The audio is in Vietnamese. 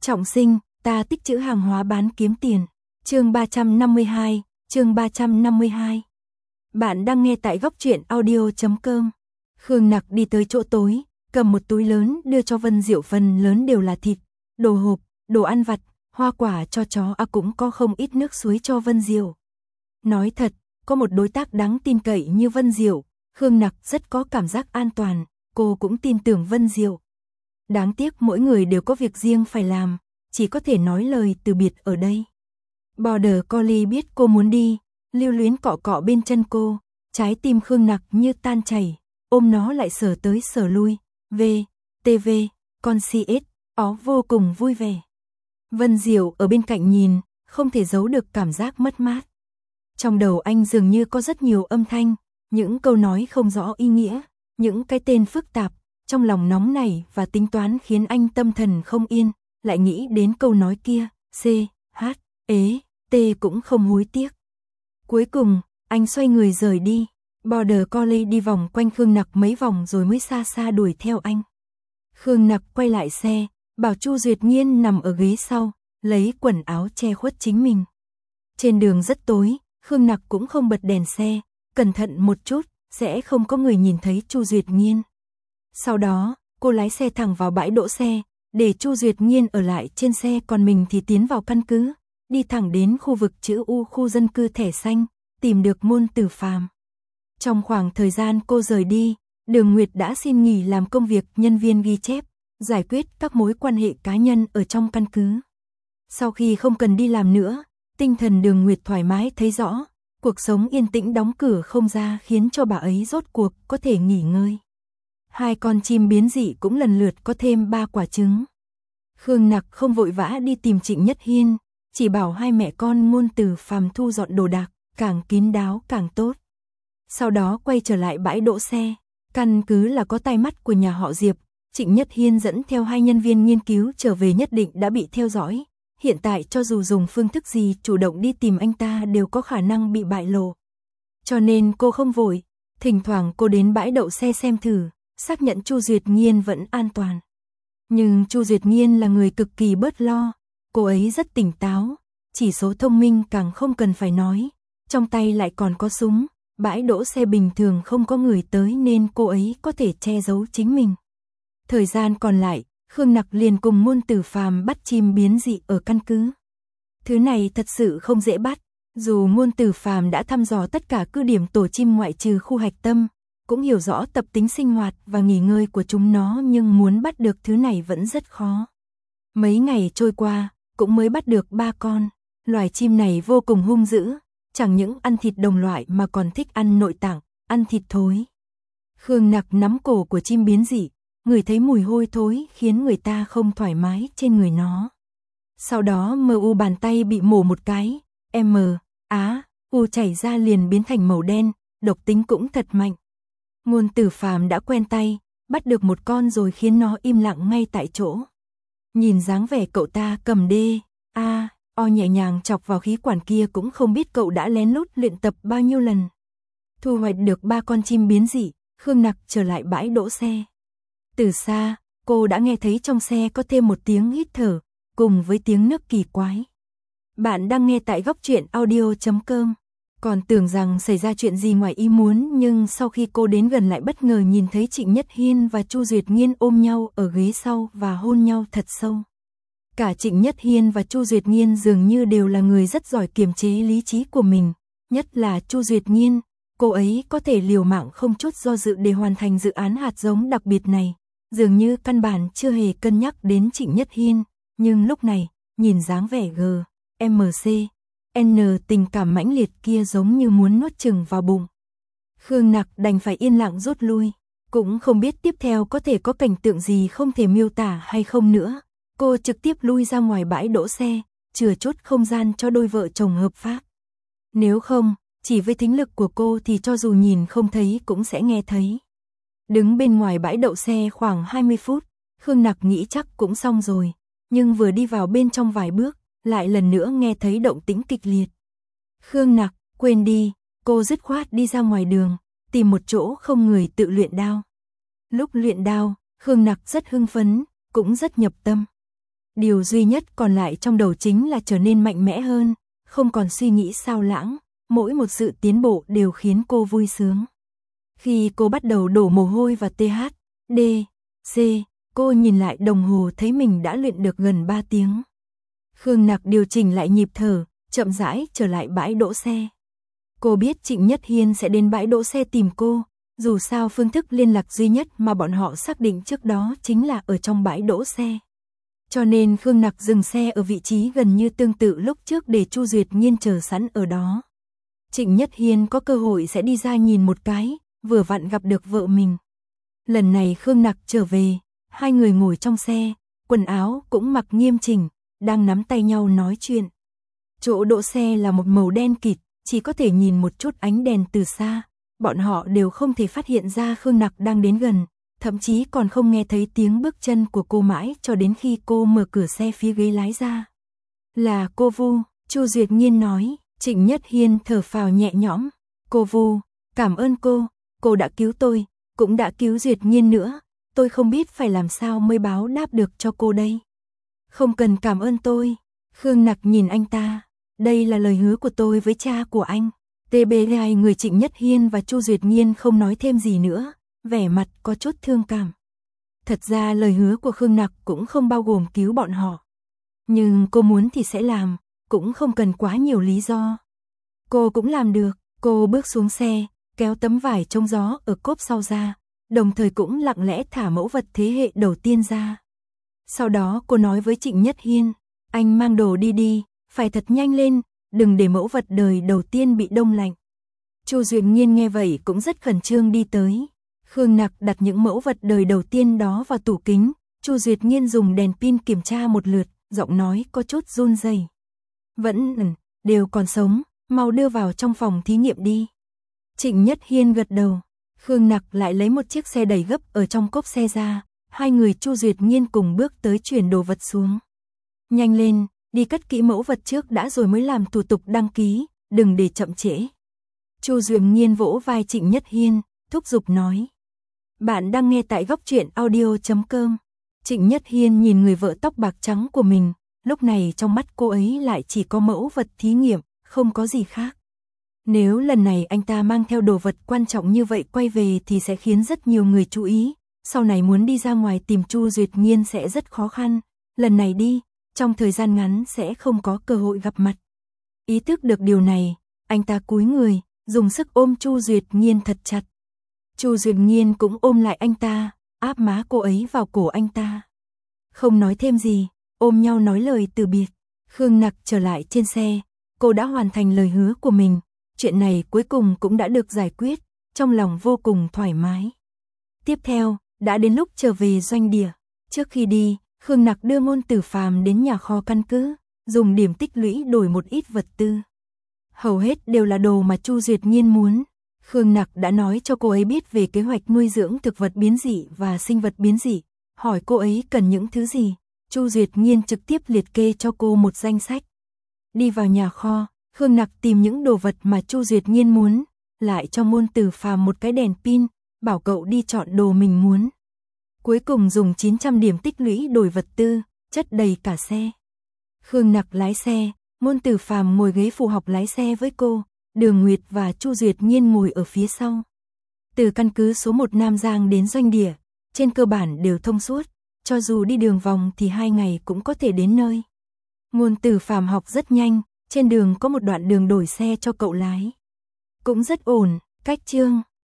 Trọng sinh, ta tích trữ hàng hóa bán kiếm tiền. Chương 352, chương 352. Bạn đang nghe tại góc truyện audio.com. Khương Nặc đi tới chỗ tối, cầm một túi lớn đưa cho Vân Diệu, phần lớn đều là thịt, đồ hộp, đồ ăn vặt, hoa quả cho chó, cũng có không ít nước suối cho Vân Diệu. Nói thật, có một đối tác đáng tin cậy như Vân Diệu, Khương Nặc rất có cảm giác an toàn, cô cũng tin tưởng Vân Diệu. Đáng tiếc mỗi người đều có việc riêng phải làm, chỉ có thể nói lời từ biệt ở đây. Border Collie biết cô muốn đi, lưu luyến cọ cọ bên chân cô, trái tim Khương Nặc như tan chảy, ôm nó lại sờ tới sờ lui, TV, con CS, ó vô cùng vui vẻ. Vân Diệu ở bên cạnh nhìn, không thể giấu được cảm giác mất mát. Trong đầu anh dường như có rất nhiều âm thanh, những câu nói không rõ ý nghĩa, những cái tên phức tạp, trong lòng nóng nảy và tính toán khiến anh tâm thần không yên, lại nghĩ đến câu nói kia, T cũng không hối tiếc. Cuối cùng, anh xoay người rời đi, Border Collie đi vòng quanh Khương Nặc mấy vòng rồi mới xa xa đuổi theo anh. Khương Nặc quay lại xe, bảo Chu Duyệt Nhiên nằm ở ghế sau, lấy quần áo che khuất chính mình. Trên đường rất tối, Khương Nặc cũng không bật đèn xe, cẩn thận một chút, sẽ không có người nhìn thấy Chu Duyệt Nhiên. Sau đó, cô lái xe thẳng vào bãi đỗ xe, để Chu Duyệt Nhiên ở lại trên xe, còn mình thì tiến vào căn cứ, đi thẳng đến khu vực chữ U, khu dân cư thẻ xanh, tìm được Môn Tử Phàm. Trong khoảng thời gian cô rời đi, Đường Nguyệt đã xin nghỉ làm công việc nhân viên ghi chép, giải quyết các mối quan hệ cá nhân ở trong căn cứ. Sau khi không cần đi làm nữa, tinh thần Đường Nguyệt thoải mái thấy rõ, cuộc sống yên tĩnh đóng cửa không ra khiến cho bà ấy rốt cuộc có thể nghỉ ngơi. Hai con chim biến dị cũng lần lượt có thêm 3 quả trứng. Khương Nặc không vội vã đi tìm Trịnh Nhất Hiên, chỉ bảo hai mẹ con Môn Tử Phàm thu dọn đồ đạc, càng kín đáo càng tốt. Sau đó quay trở lại bãi đỗ xe, căn cứ là có tai mắt của nhà họ Diệp, Trịnh Nhất Hiên dẫn theo 2 nhân viên nghiên cứu trở về nhất định đã bị theo dõi. Hiện tại cho dù dùng phương thức gì chủ động đi tìm anh ta đều có khả năng bị bại lộ. Cho nên cô không vội, thỉnh thoảng cô đến bãi đậu xe xem thử, xác nhận Chu Duyệt Nhiên vẫn an toàn. Nhưng Chu Duyệt Nhiên là người cực kỳ bớt lo, cô ấy rất tỉnh táo, chỉ số thông minh càng không cần phải nói, trong tay lại còn có súng, bãi đỗ xe bình thường không có người tới nên cô ấy có thể che giấu chính mình. Thời gian còn lại, Khương Nặc liền cùng Môn Tử Phàm bắt chim biến dị ở căn cứ. Thứ này thật sự không dễ bắt, dù Môn Tử Phàm đã thăm dò tất cả cứ điểm tổ chim ngoại trừ khu hạch tâm, cũng hiểu rõ tập tính sinh hoạt và nghỉ ngơi của chúng nó, nhưng muốn bắt được thứ này vẫn rất khó. Mấy ngày trôi qua, cũng mới bắt được 3 con, loài chim này vô cùng hung dữ, chẳng những ăn thịt đồng loại mà còn thích ăn nội tạng, ăn thịt thối. Khương Nặc nắm cổ của chim biến dị, ngửi thấy mùi hôi thối khiến người ta không thoải mái trên người nó. Sau đó bàn tay bị mổ một cái, U chảy ra liền biến thành màu đen, độc tính cũng thật mạnh. Môn Tử Phàm đã quen tay, bắt được một con rồi khiến nó im lặng ngay tại chỗ. Nhìn dáng vẻ cậu ta cầm O nhẹ nhàng chọc vào khí quản kia, cũng không biết cậu đã lén lút luyện tập bao nhiêu lần. Thu hoạch được 3 con chim biến dị, Khương Nặc trở lại bãi đỗ xe. Từ xa, cô đã nghe thấy trong xe có thêm một tiếng hít thở, cùng với tiếng nước kỳ quái. Bạn đang nghe tại góc truyện audio.com. Còn tưởng rằng xảy ra chuyện gì ngoài ý muốn, nhưng sau khi cô đến gần lại bất ngờ nhìn thấy Trịnh Nhất Hiên và Chu Duyệt Nhiên ôm nhau ở ghế sau và hôn nhau thật sâu. Cả Trịnh Nhất Hiên và Chu Duyệt Nhiên dường như đều là người rất giỏi kiềm chế lý trí của mình, nhất là Chu Duyệt Nhiên, cô ấy có thể liều mạng không chút do dự để hoàn thành dự án hạt giống đặc biệt này, dường như căn bản chưa hề cân nhắc đến Trịnh Nhất Hiên, nhưng lúc này, nhìn dáng vẻ tình cảm mãnh liệt kia giống như muốn nuốt chửng vào bụng. Khương Nặc đành phải yên lặng rút lui, cũng không biết tiếp theo có thể có cảnh tượng gì không thể miêu tả hay không nữa. Cô trực tiếp lui ra ngoài bãi đỗ xe, chừa chút không gian cho đôi vợ chồng hợp pháp. Nếu không, chỉ với thính lực của cô thì cho dù nhìn không thấy cũng sẽ nghe thấy. Đứng bên ngoài bãi đậu xe khoảng 20 phút, Khương Nặc nghĩ chắc cũng xong rồi, nhưng vừa đi vào bên trong vài bước, lại lần nữa nghe thấy động tĩnh kịch liệt. Khương Nặc, quên đi, cô dứt khoát đi ra ngoài đường, tìm một chỗ không người tự luyện đao. Lúc luyện đao, Khương Nặc rất hưng phấn, cũng rất nhập tâm. Điều duy nhất còn lại trong đầu chính là trở nên mạnh mẽ hơn, không còn suy nghĩ sao lãng, mỗi một sự tiến bộ đều khiến cô vui sướng. Khi cô bắt đầu đổ mồ hôi và TH, D, C, cô nhìn lại đồng hồ thấy mình đã luyện được gần 3 tiếng. Khương Nặc điều chỉnh lại nhịp thở, chậm rãi trở lại bãi đỗ xe. Cô biết Trịnh Nhất Hiên sẽ đến bãi đỗ xe tìm cô, dù sao phương thức liên lạc duy nhất mà bọn họ xác định trước đó chính là ở trong bãi đỗ xe. Cho nên Khương Nặc dừng xe ở vị trí gần như tương tự lúc trước để Chu Duyệt Nhiên chờ sẵn ở đó. Trịnh Nhất Hiên có cơ hội sẽ đi ra nhìn một cái, vừa vặn gặp được vợ mình. Lần này Khương Nặc trở về, hai người ngồi trong xe, quần áo cũng mặc nghiêm chỉnh, đang nắm tay nhau nói chuyện. Chỗ đỗ xe là một màu đen kịt, chỉ có thể nhìn một chút ánh đèn từ xa. Bọn họ đều không thể phát hiện ra Khương Nặc đang đến gần, thậm chí còn không nghe thấy tiếng bước chân của cô mãi cho đến khi cô mở cửa xe phía ghế lái ra. Là cô Vu, Chu Duyệt Nhiên nói. Trịnh Nhất Hiên thở phào nhẹ nhõm. Cô Vu, cảm ơn cô đã cứu tôi, cũng đã cứu Duyệt Nhiên nữa. Tôi không biết phải làm sao mới báo đáp được cho cô đây. Không cần cảm ơn tôi. Khương Nặc nhìn anh ta. Đây là lời hứa của tôi với cha của anh. TB2 người Trịnh Nhất Hiên và Chu Duyệt Nhiên không nói thêm gì nữa, vẻ mặt có chút thương cảm. Thật ra lời hứa của Khương Nặc cũng không bao gồm cứu bọn họ. Nhưng cô muốn thì sẽ làm, cũng không cần quá nhiều lý do. Cô cũng làm được, cô bước xuống xe, kéo tấm vải chống gió ở cốp sau ra, đồng thời cũng lặng lẽ thả mẫu vật thế hệ đầu tiên ra. Sau đó cô nói với Trịnh Nhất Hiên, anh mang đồ đi đi, phải thật nhanh lên, đừng để mẫu vật đời đầu tiên bị đông lạnh. Chu Duyệt Nhiên nghe vậy cũng rất khẩn trương đi tới. Khương Nặc đặt những mẫu vật đời đầu tiên đó vào tủ kính, Chu Duyệt Nhiên dùng đèn pin kiểm tra một lượt, giọng nói có chút run rẩy. Vẫn đều còn sống, mau đưa vào trong phòng thí nghiệm đi. Trịnh Nhất Hiên gật đầu. Khương Nặc lại lấy một chiếc xe đẩy gấp ở trong cốp xe ra, hai người Chu Duyệt Nhiên cùng bước tới chuyển đồ vật xuống. Nhanh lên, đi cất kỹ mẫu vật trước đã rồi mới làm thủ tục đăng ký, đừng để chậm trễ. Chu Duyệt Nhiên vỗ vai Trịnh Nhất Hiên, thúc giục nói. Bạn đang nghe tại Góc Truyện Audio.com. Trịnh Nhất Hiên nhìn người vợ tóc bạc trắng của mình, lúc này trong mắt cô ấy lại chỉ có mẫu vật thí nghiệm, không có gì khác. Nếu lần này anh ta mang theo đồ vật quan trọng như vậy quay về thì sẽ khiến rất nhiều người chú ý, sau này muốn đi ra ngoài tìm Chu Duyệt Nhiên sẽ rất khó khăn, lần này đi, trong thời gian ngắn sẽ không có cơ hội gặp mặt. Ý thức được điều này, anh ta cúi người, dùng sức ôm Chu Duyệt Nhiên thật chặt. Chu Duyệt Nhiên cũng ôm lại anh ta, áp má cô ấy vào cổ anh ta. Không nói thêm gì, ôm nhau nói lời từ biệt. Khương Nặc trở lại trên xe, cô đã hoàn thành lời hứa của mình, chuyện này cuối cùng cũng đã được giải quyết, trong lòng vô cùng thoải mái. Tiếp theo, đã đến lúc trở về doanh địa. Trước khi đi, Khương Nặc đưa Ngôn Tử Phàm đến nhà kho căn cứ, dùng điểm tích lũy đổi một ít vật tư. Hầu hết đều là đồ mà Chu Duyệt Nhiên muốn. Khương Nặc đã nói cho cô ấy biết về kế hoạch nuôi dưỡng thực vật biến dị và sinh vật biến dị, hỏi cô ấy cần những thứ gì. Chu Duyệt Nhiên trực tiếp liệt kê cho cô một danh sách. Đi vào nhà kho, Khương Nặc tìm những đồ vật mà Chu Duyệt Nhiên muốn, lại cho Ngôn Tử Phàm một cái đèn pin, bảo cậu đi chọn đồ mình muốn. Cuối cùng dùng 900 điểm tích lũy đổi vật tư, chất đầy cả xe. Khương Nặc lái xe, Ngôn Tử Phàm ngồi ghế phụ học lái xe với cô, Đường Nguyệt và Chu Duyệt Nhiên ngồi ở phía sau. Từ căn cứ số 1 Nam Giang đến doanh địa, trên cơ bản đều thông suốt, cho dù đi đường vòng thì 2 ngày cũng có thể đến nơi. Ngôn Tử Phàm học rất nhanh, trên đường có một đoạn đường đổi xe cho cậu lái. Cũng rất ổn, cách chương.